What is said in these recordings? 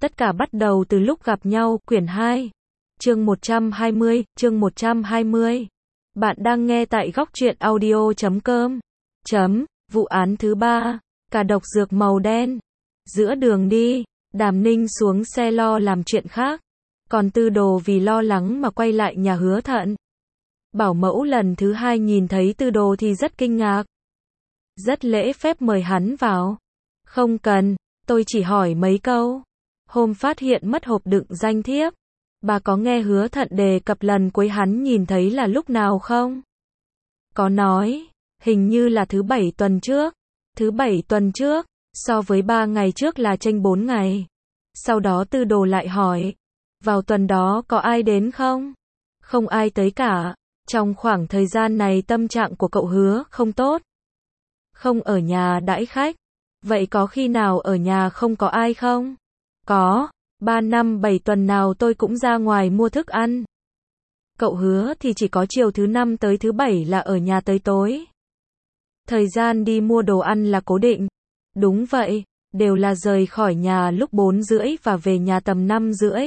Tất cả bắt đầu từ lúc gặp nhau, quyển 2. Chương 120. Bạn đang nghe tại góc truyện audio.com. Vụ án thứ 3. Cả độc dược màu đen. Giữa đường đi, Đàm Ninh xuống xe lo làm chuyện khác. Còn Tư Đồ vì lo lắng mà quay lại nhà Hứa Thận. Bảo mẫu lần thứ 2 nhìn thấy Tư Đồ thì rất kinh ngạc. Rất lễ phép mời hắn vào. Không cần, tôi chỉ hỏi mấy câu. Hôm phát hiện mất hộp đựng danh thiếp, bà có nghe Hứa Thận đề cập lần cuối hắn nhìn thấy là lúc nào không? Có nói, hình như là thứ 7 tuần trước. Thứ 7 tuần trước, so với 3 ngày trước là chênh 4 ngày. Sau đó Tư Đồ lại hỏi, vào tuần đó có ai đến không? Không ai tới cả. Trong khoảng thời gian này tâm trạng của cậu Hứa không tốt. Không ở nhà đãi khách. Vậy có khi nào ở nhà không có ai không? Có, 3 năm 7 tuần nào tôi cũng ra ngoài mua thức ăn. Cậu Hứa thì chỉ có chiều thứ 5 tới thứ 7 là ở nhà tới tối. Thời gian đi mua đồ ăn là cố định. Đúng vậy, đều là rời khỏi nhà lúc 4 rưỡi và về nhà tầm 5 rưỡi.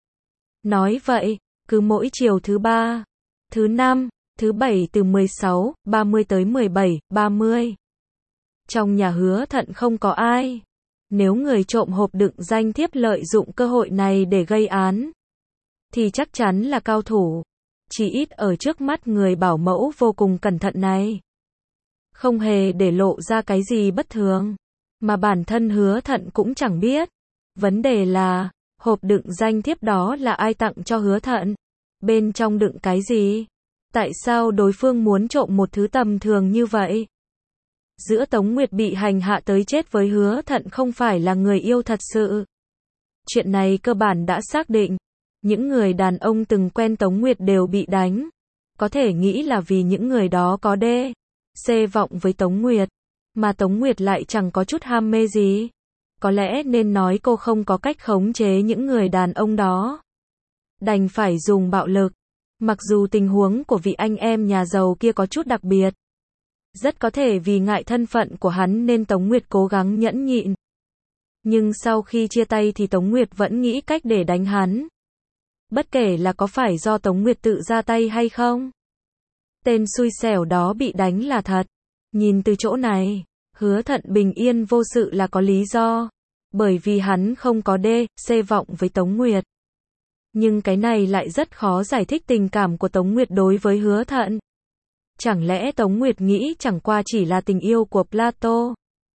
Nói vậy, cứ mỗi chiều thứ 3, thứ 5, thứ 7 từ 16:30 tới 17:30. Trong nhà Hứa Thận không có ai. Nếu người trộm hộp đựng danh thiếp lợi dụng cơ hội này để gây án, thì chắc chắn là cao thủ. Chỉ ít ở trước mắt người bảo mẫu vô cùng cẩn thận này. Không hề để lộ ra cái gì bất thường. Mà bản thân Hứa Thận cũng chẳng biết. Vấn đề là, hộp đựng danh thiếp đó là ai tặng cho Hứa Thận? Bên trong đựng cái gì? Tại sao đối phương muốn trộm một thứ tầm thường như vậy? Giữa Tống Nguyệt bị hành hạ tới chết với Hứa Thận không phải là người yêu thật sự. Chuyện này cơ bản đã xác định. Những người đàn ông từng quen Tống Nguyệt đều bị đánh. Có thể nghĩ là vì những người đó có C vọng với Tống Nguyệt. Mà Tống Nguyệt lại chẳng có chút ham mê gì. Có lẽ nên nói cô không có cách khống chế những người đàn ông đó. Đành phải dùng bạo lực. Mặc dù tình huống của vị anh em nhà giàu kia có chút đặc biệt. Rất có thể vì ngại thân phận của hắn nên Tống Nguyệt cố gắng nhẫn nhịn. Nhưng sau khi chia tay thì Tống Nguyệt vẫn nghĩ cách để đánh hắn. Bất kể là có phải do Tống Nguyệt tự ra tay hay không. Tên xui xẻo đó bị đánh là thật. Nhìn từ chỗ này, Hứa Thận bình yên vô sự là có lý do. Bởi vì hắn không có C vọng với Tống Nguyệt. Nhưng cái này lại rất khó giải thích tình cảm của Tống Nguyệt đối với Hứa Thận. Chẳng lẽ Tống Nguyệt nghĩ chẳng qua chỉ là tình yêu của Plato?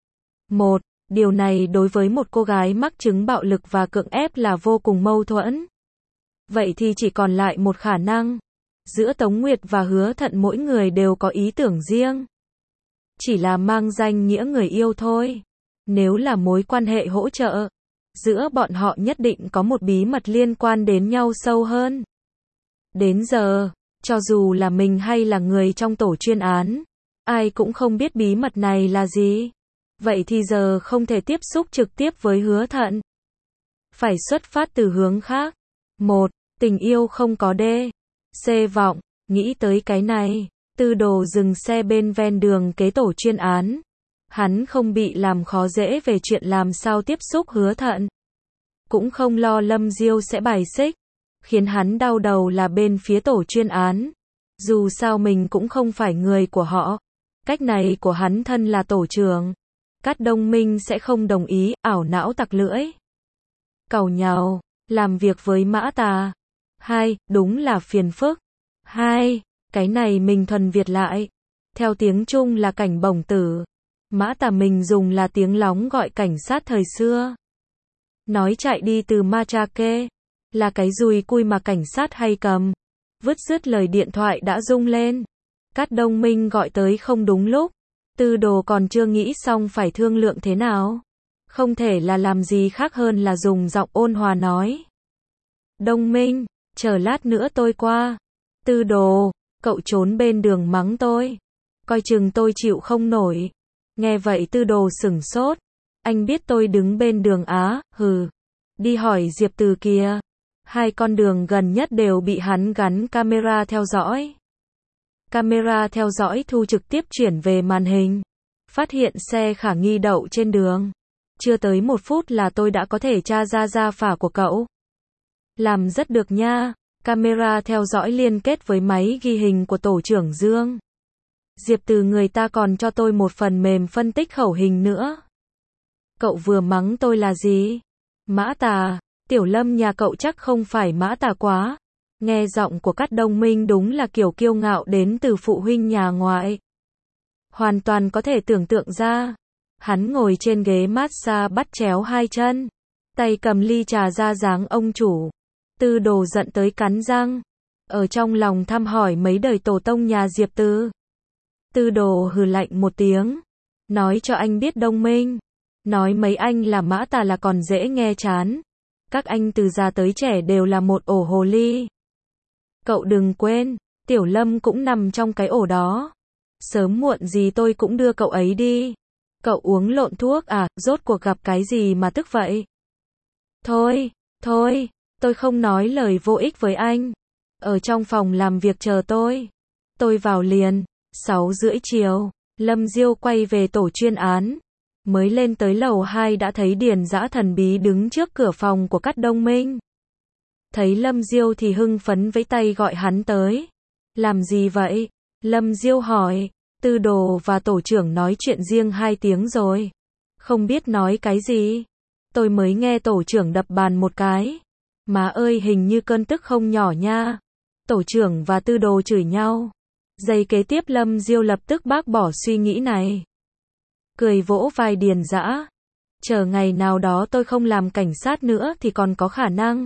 Điều này đối với một cô gái mắc chứng bạo lực và cưỡng ép là vô cùng mâu thuẫn. Vậy thì chỉ còn lại một khả năng. Giữa Tống Nguyệt và Hứa Thận mỗi người đều có ý tưởng riêng. Chỉ là mang danh nghĩa người yêu thôi. Nếu là mối quan hệ hỗ trợ, giữa bọn họ nhất định có một bí mật liên quan đến nhau sâu hơn. Đến giờ, cho dù là mình hay là người trong tổ chuyên án, ai cũng không biết bí mật này là gì. Vậy thì giờ không thể tiếp xúc trực tiếp với Hứa Thận. Phải xuất phát từ hướng khác. Tình yêu không có C vọng. Nghĩ tới cái này, Tư Đồ dừng xe bên ven đường kế tổ chuyên án. Hắn không bị làm khó dễ về chuyện làm sao tiếp xúc Hứa Thận. Cũng không lo Lâm Diêu sẽ bài xích. Khiến hắn đau đầu là bên phía tổ chuyên án. Dù sao mình cũng không phải người của họ. Cách này của hắn thân là tổ trưởng. Cát Đông Minh sẽ không đồng ý, ảo não tặc lưỡi. Càu nhàu, làm việc với Mã Tà. Đúng là phiền phức. Cái này mình thuần Việt lại. Theo tiếng Trung là cảnh bổng tử. Mã Tà mình dùng là tiếng lóng gọi cảnh sát thời xưa. Nói chạy đi từ Machaque. Là cái dùi cui mà cảnh sát hay cầm. Vứt dứt lời điện thoại đã rung lên. Cát Đông Minh gọi tới không đúng lúc. Tư Đồ còn chưa nghĩ xong phải thương lượng thế nào. Không thể là làm gì khác hơn là dùng giọng ôn hòa nói. Đông Minh, chờ lát nữa tôi qua. Tư Đồ, cậu trốn bên đường mắng tôi. Coi chừng tôi chịu không nổi. Nghe vậy Tư Đồ sửng sốt. Anh biết tôi đứng bên đường á, hừ. Đi hỏi Diệp Từ kìa. 2 con đường gần nhất đều bị hắn gắn camera theo dõi. Camera theo dõi thu trực tiếp chuyển về màn hình. Phát hiện xe khả nghi đậu trên đường. Chưa tới 1 phút là tôi đã có thể tra ra gia phả của cậu. Làm rất được nha. Camera theo dõi liên kết với máy ghi hình của tổ trưởng Dương. Diệp Từ người ta còn cho tôi một phần mềm phân tích khẩu hình nữa. Cậu vừa mắng tôi là gì? Mã tà, Tiểu Lâm nhà cậu chắc không phải mã tà quá. Nghe giọng của Cát Đông Minh đúng là kiểu kiêu ngạo đến từ phụ huynh nhà ngoại. Hoàn toàn có thể tưởng tượng ra. Hắn ngồi trên ghế massage bắt chéo hai chân. Tay cầm ly trà ra dáng ông chủ. Tư Đồ giận tới cắn răng. Ở trong lòng thăm hỏi mấy đời tổ tông nhà Diệp Từ. Tư Đồ hừ lạnh một tiếng. Nói cho anh biết Đông Minh. Nói mấy anh là mã tà là còn dễ nghe chán. Các anh từ già tới trẻ đều là một ổ hồ ly. Cậu đừng quên, Tiểu Lâm cũng nằm trong cái ổ đó. Sớm muộn gì tôi cũng đưa cậu ấy đi. Cậu uống lộn thuốc à, rốt cuộc gặp cái gì mà tức vậy? Thôi, tôi không nói lời vô ích với anh. Ở trong phòng làm việc chờ tôi. Tôi vào liền. 6:30 chiều, Lâm Diêu quay về tổ chuyên án. Mới lên tới lầu 2 đã thấy Điền Dã thần bí đứng trước cửa phòng của Cát Đông Minh. Thấy Lâm Diêu thì hưng phấn vẫy tay gọi hắn tới. Làm gì vậy? Lâm Diêu hỏi. Tư Đồ và tổ trưởng nói chuyện riêng 2 tiếng rồi. Không biết nói cái gì. Tôi mới nghe tổ trưởng đập bàn một cái. Má ơi, hình như cơn tức không nhỏ nha. Tổ trưởng và Tư Đồ chửi nhau. Giây kế tiếp Lâm Diêu lập tức bác bỏ suy nghĩ này. Cười vỗ vai Điền Dã. Chờ ngày nào đó tôi không làm cảnh sát nữa thì còn có khả năng.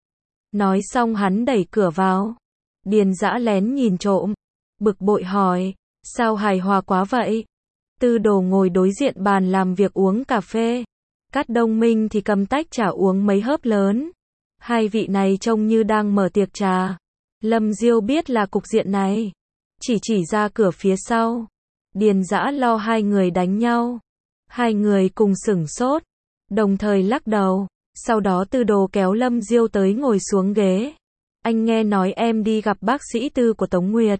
Nói xong hắn đẩy cửa vào. Điền Dã lén nhìn trộm. Bực bội hỏi. Sao hài hòa quá vậy? Tư Đồ ngồi đối diện bàn làm việc uống cà phê. Cát Đông Minh thì cầm tách trà uống mấy hớp lớn. Hai vị này trông như đang mở tiệc trà. Lâm Diêu biết là cục diện này. Chỉ ra cửa phía sau. Điền Dã lo hai người đánh nhau. Hai người cùng sửng sốt. Đồng thời lắc đầu. Sau đó Tư Đồ kéo Lâm Diêu tới ngồi xuống ghế. Anh nghe nói em đi gặp bác sĩ Tư của Tống Nguyệt.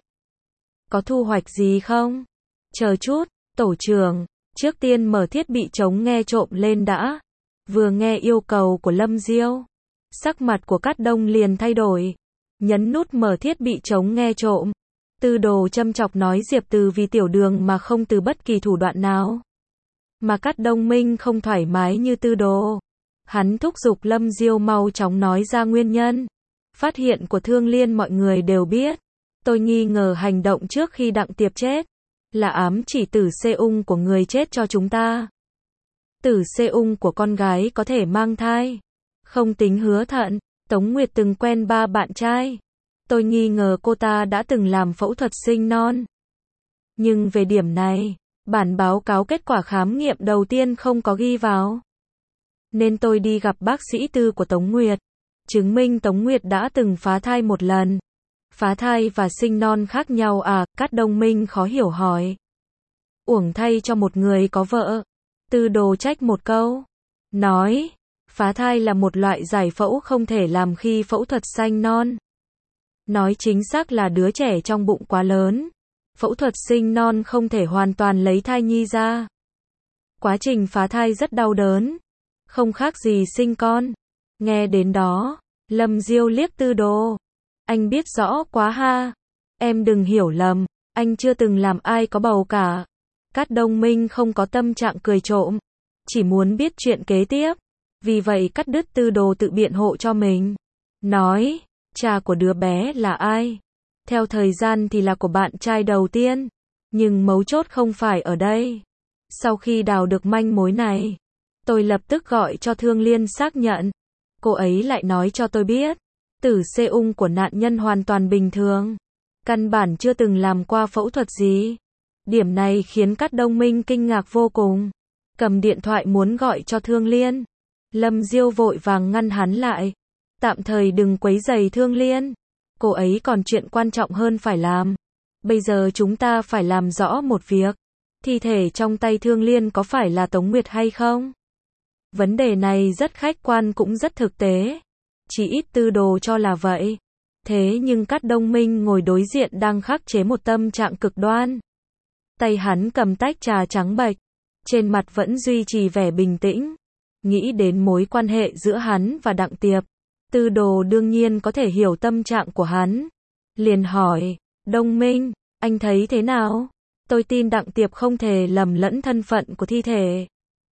Có thu hoạch gì không? Chờ chút, tổ trưởng. Trước tiên mở thiết bị chống nghe trộm lên đã. Vừa nghe yêu cầu của Lâm Diêu. Sắc mặt của Cát Đông liền thay đổi. Nhấn nút mở thiết bị chống nghe trộm. Tư Đồ châm chọc nói Diệp Từ vì tiểu đường mà không từ bất kỳ thủ đoạn nào. Mà Cát Đông Minh không thoải mái như Tư Đồ. Hắn thúc giục Lâm Diêu mau chóng nói ra nguyên nhân. Phát hiện của Thương Liên mọi người đều biết. Tôi nghi ngờ hành động trước khi Đặng Tiệp chết. Là ám chỉ tử Seung của người chết cho chúng ta. Tử Seung của con gái có thể mang thai. Không tính Hứa Thận, Tống Nguyệt từng quen 3 bạn trai. Tôi nghi ngờ cô ta đã từng làm phẫu thuật sinh non. Nhưng về điểm này, bản báo cáo kết quả khám nghiệm đầu tiên không có ghi vào. Nên tôi đi gặp bác sĩ Tư của Tống Nguyệt. Chứng minh Tống Nguyệt đã từng phá thai 1 lần. Phá thai và sinh non khác nhau à? Cát Đông Minh khó hiểu hỏi. Uổng thay cho một người có vợ. Tư Đồ trách một câu. Nói, phá thai là một loại giải phẫu không thể làm khi phẫu thuật sanh non. Nói chính xác là đứa trẻ trong bụng quá lớn. Phẫu thuật sinh non không thể hoàn toàn lấy thai nhi ra. Quá trình phá thai rất đau đớn. Không khác gì sinh con. Nghe đến đó, Lâm Diêu liếc Tư Đồ. Anh biết rõ quá ha. Em đừng hiểu lầm, anh chưa từng làm ai có bầu cả. Cát Đông Minh không có tâm trạng cười trộm. Chỉ muốn biết chuyện kế tiếp. Vì vậy cắt đứt Tư Đồ tự biện hộ cho mình. Nói, cha của đứa bé là ai? Theo thời gian thì là của bạn trai đầu tiên. Nhưng mấu chốt không phải ở đây. Sau khi đào được manh mối này, tôi lập tức gọi cho Thương Liên xác nhận. Cô ấy lại nói cho tôi biết. Tử Seung của nạn nhân hoàn toàn bình thường. Căn bản chưa từng làm qua phẫu thuật gì. Điểm này khiến Cát Đông Minh kinh ngạc vô cùng. Cầm điện thoại muốn gọi cho Thương Liên. Lâm Diêu vội vàng ngăn hắn lại. Tạm thời đừng quấy rầy Thương Liên. Cô ấy còn chuyện quan trọng hơn phải làm. Bây giờ chúng ta phải làm rõ một việc. Thi thể trong tay Thương Liên có phải là Tống Nguyệt hay không? Vấn đề này rất khách quan cũng rất thực tế. Chỉ ít Tư Đồ cho là vậy. Thế nhưng Cát Đông Minh ngồi đối diện đang khắc chế một tâm trạng cực đoan. Tay hắn cầm tách trà trắng bệch. trên mặt vẫn duy trì vẻ bình tĩnh. Nghĩ đến mối quan hệ giữa hắn và Đặng Tiệp, Tư Đồ đương nhiên có thể hiểu tâm trạng của hắn. Liền hỏi, Đông Minh, anh thấy thế nào? Tôi tin Đặng Tiệp không thể lầm lẫn thân phận của thi thể.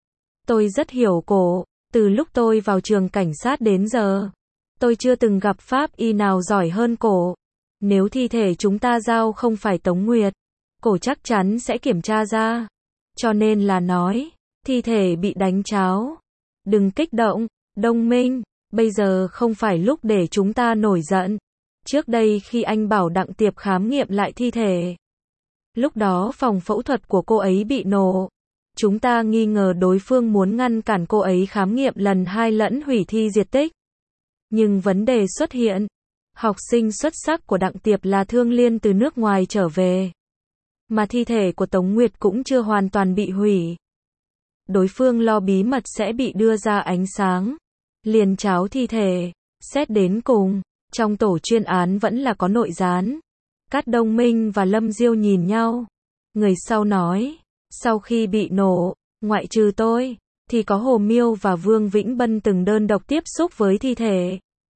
Tôi rất hiểu cổ, từ lúc tôi vào trường cảnh sát đến giờ, tôi chưa từng gặp pháp y nào giỏi hơn cổ. Nếu thi thể chúng ta giao không phải Tống Nguyệt, cổ chắc chắn sẽ kiểm tra ra. Cho nên là nói, thi thể bị đánh tráo. Đừng kích động, Đông Minh, bây giờ không phải lúc để chúng ta nổi giận. Trước đây khi anh bảo Đặng Tiệp khám nghiệm lại thi thể, lúc đó phòng phẫu thuật của cô ấy bị nổ. Chúng ta nghi ngờ đối phương muốn ngăn cản cô ấy khám nghiệm lần 2 lẫn hủy thi diệt tích. Nhưng vấn đề xuất hiện, học sinh xuất sắc của Đặng Tiệp là Thương Liên từ nước ngoài trở về, mà thi thể của Tống Nguyệt cũng chưa hoàn toàn bị hủy. Đối phương lo bí mật sẽ bị đưa ra ánh sáng, liền tráo thi thể. Xét đến cùng, trong tổ chuyên án vẫn là có nội gián. Cát Đông Minh và Lâm Diêu nhìn nhau. Người sau nói, sau khi bị nổ, ngoại trừ tôi, thì có Hồ Miêu và Vương Vĩnh Bân từng đơn độc tiếp xúc với thi thể.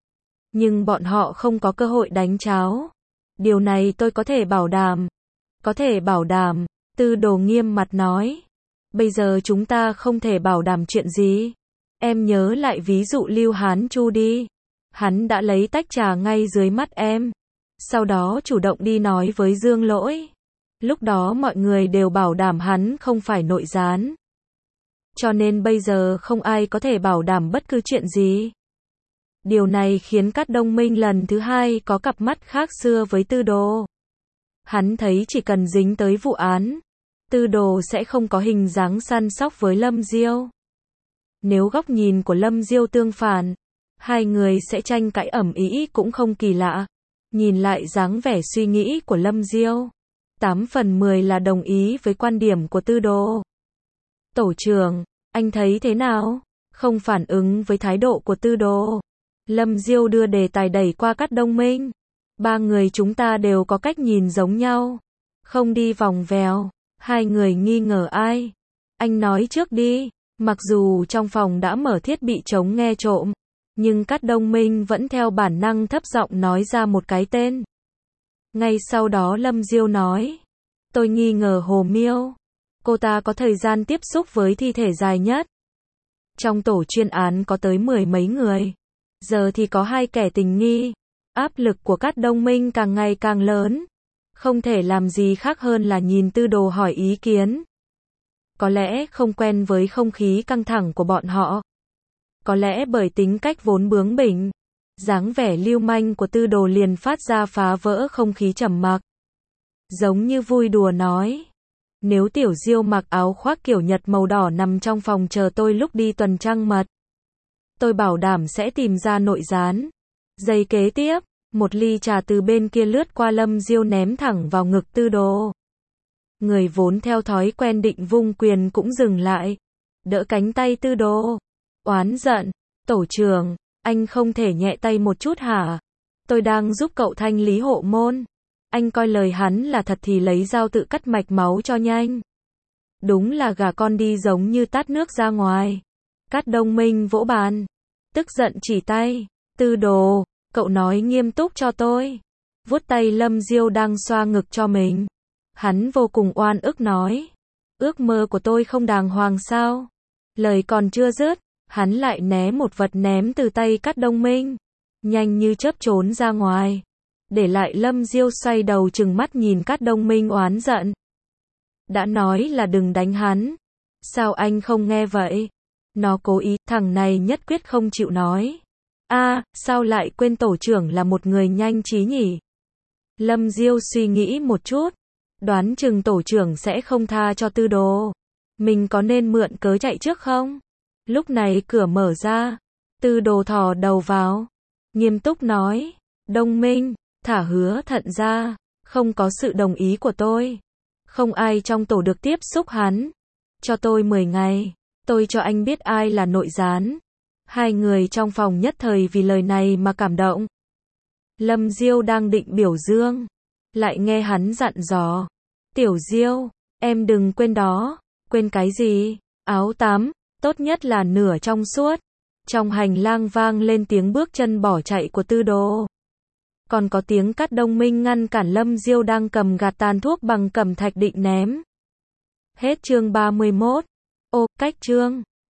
Nhưng bọn họ không có cơ hội đánh tráo. Điều này tôi có thể bảo đảm. Có thể bảo đảm, Tư Đồ nghiêm mặt nói. Bây giờ chúng ta không thể bảo đảm chuyện gì. Em nhớ lại ví dụ Lưu Hán Chu đi. Hắn đã lấy tách trà ngay dưới mắt em. Sau đó chủ động đi nói với Dương Lỗi. Lúc đó mọi người đều bảo đảm hắn không phải nội gián. Cho nên bây giờ không ai có thể bảo đảm bất cứ chuyện gì. Điều này khiến Cát Đông Minh lần thứ 2 có cặp mắt khác xưa với Tư Đồ. Hắn thấy chỉ cần dính tới vụ án, Tư Đồ sẽ không có hình dáng săn sóc với Lâm Diêu. Nếu góc nhìn của Lâm Diêu tương phản, hai người sẽ tranh cãi ầm ĩ cũng không kỳ lạ. Nhìn lại dáng vẻ suy nghĩ của Lâm Diêu, 8 phần 10 là đồng ý với quan điểm của Tư Đồ. Tổ trưởng, anh thấy thế nào? Không phản ứng với thái độ của Tư Đồ, Lâm Diêu đưa đề tài đẩy qua Cát Đông Minh. 3 người chúng ta đều có cách nhìn giống nhau, không đi vòng vèo. Hai người nghi ngờ ai? Anh nói trước đi. Mặc dù trong phòng đã mở thiết bị chống nghe trộm, nhưng Cát Đông Minh vẫn theo bản năng thấp giọng nói ra một cái tên. Ngay sau đó Lâm Diêu nói, tôi nghi ngờ Hồ Miêu. Cô ta có thời gian tiếp xúc với thi thể dài nhất. Trong tổ chuyên án có tới 10 mấy người, giờ thì có 2 kẻ tình nghi. Áp lực của Cát Đông Minh càng ngày càng lớn. Không thể làm gì khác hơn là nhìn Tư Đồ hỏi ý kiến. Có lẽ không quen với không khí căng thẳng của bọn họ. Có lẽ bởi tính cách vốn bướng bỉnh, dáng vẻ lưu manh của Tư Đồ liền phát ra phá vỡ không khí trầm mặc. Giống như vui đùa nói, nếu Tiểu Diêu mặc áo khoác kiểu Nhật màu đỏ nằm trong phòng chờ tôi lúc đi tuần trăng mật, tôi bảo đảm sẽ tìm ra nội gián. Giây kế tiếp, một ly trà từ bên kia lướt qua Lâm Diêu ném thẳng vào ngực Tư Đồ. Người vốn theo thói quen định vung quyền cũng dừng lại, đỡ cánh tay Tư Đồ. Oán giận, tổ trưởng, anh không thể nhẹ tay một chút hả? Tôi đang giúp cậu thanh lý hộ môn. Anh coi lời hắn là thật thì lấy dao tự cắt mạch máu cho nhanh. Đúng là gà con đi giống như tát nước ra ngoài. Cát Đông Minh vỗ bàn, tức giận chỉ tay. Tư Đồ, cậu nói nghiêm túc cho tôi. Vuốt tay Lâm Diêu đang xoa ngực cho mình. Hắn vô cùng oan ức nói, ước mơ của tôi không đàng hoàng sao? Lời còn chưa dứt, hắn lại né một vật ném từ tay Cát Đông Minh, nhanh như chớp trốn ra ngoài, để lại Lâm Diêu xoay đầu trừng mắt nhìn Cát Đông Minh oán giận. Đã nói là đừng đánh hắn, sao anh không nghe vậy? Nó cố ý, thằng này nhất quyết không chịu nói. Sao lại quên tổ trưởng là một người nhanh trí nhỉ? Lâm Diêu suy nghĩ một chút, đoán chừng tổ trưởng sẽ không tha cho Tư Đồ. Mình có nên mượn cớ chạy trước không? Lúc này cửa mở ra, Tư Đồ thò đầu vào, nghiêm túc nói, Đông Minh, thả Hứa Thận ra, không có sự đồng ý của tôi, không ai trong tổ được tiếp xúc hắn. Cho tôi 10 ngày, tôi cho anh biết ai là nội gián. Hai người trong phòng nhất thời vì lời này mà cảm động. Lâm Diêu đang định biểu dương, lại nghe hắn dặn dò, Tiểu Diêu, em đừng quên đó, Quên cái gì? Áo tắm, tốt nhất là nửa trong suốt. Trong hành lang vang lên tiếng bước chân bỏ chạy của Tư Đồ. Còn có tiếng Cát Đông Minh ngăn cản Lâm Diêu đang cầm gạt tàn thuốc bằng cẩm thạch định ném. Hết chương 31. Ô, cách chương.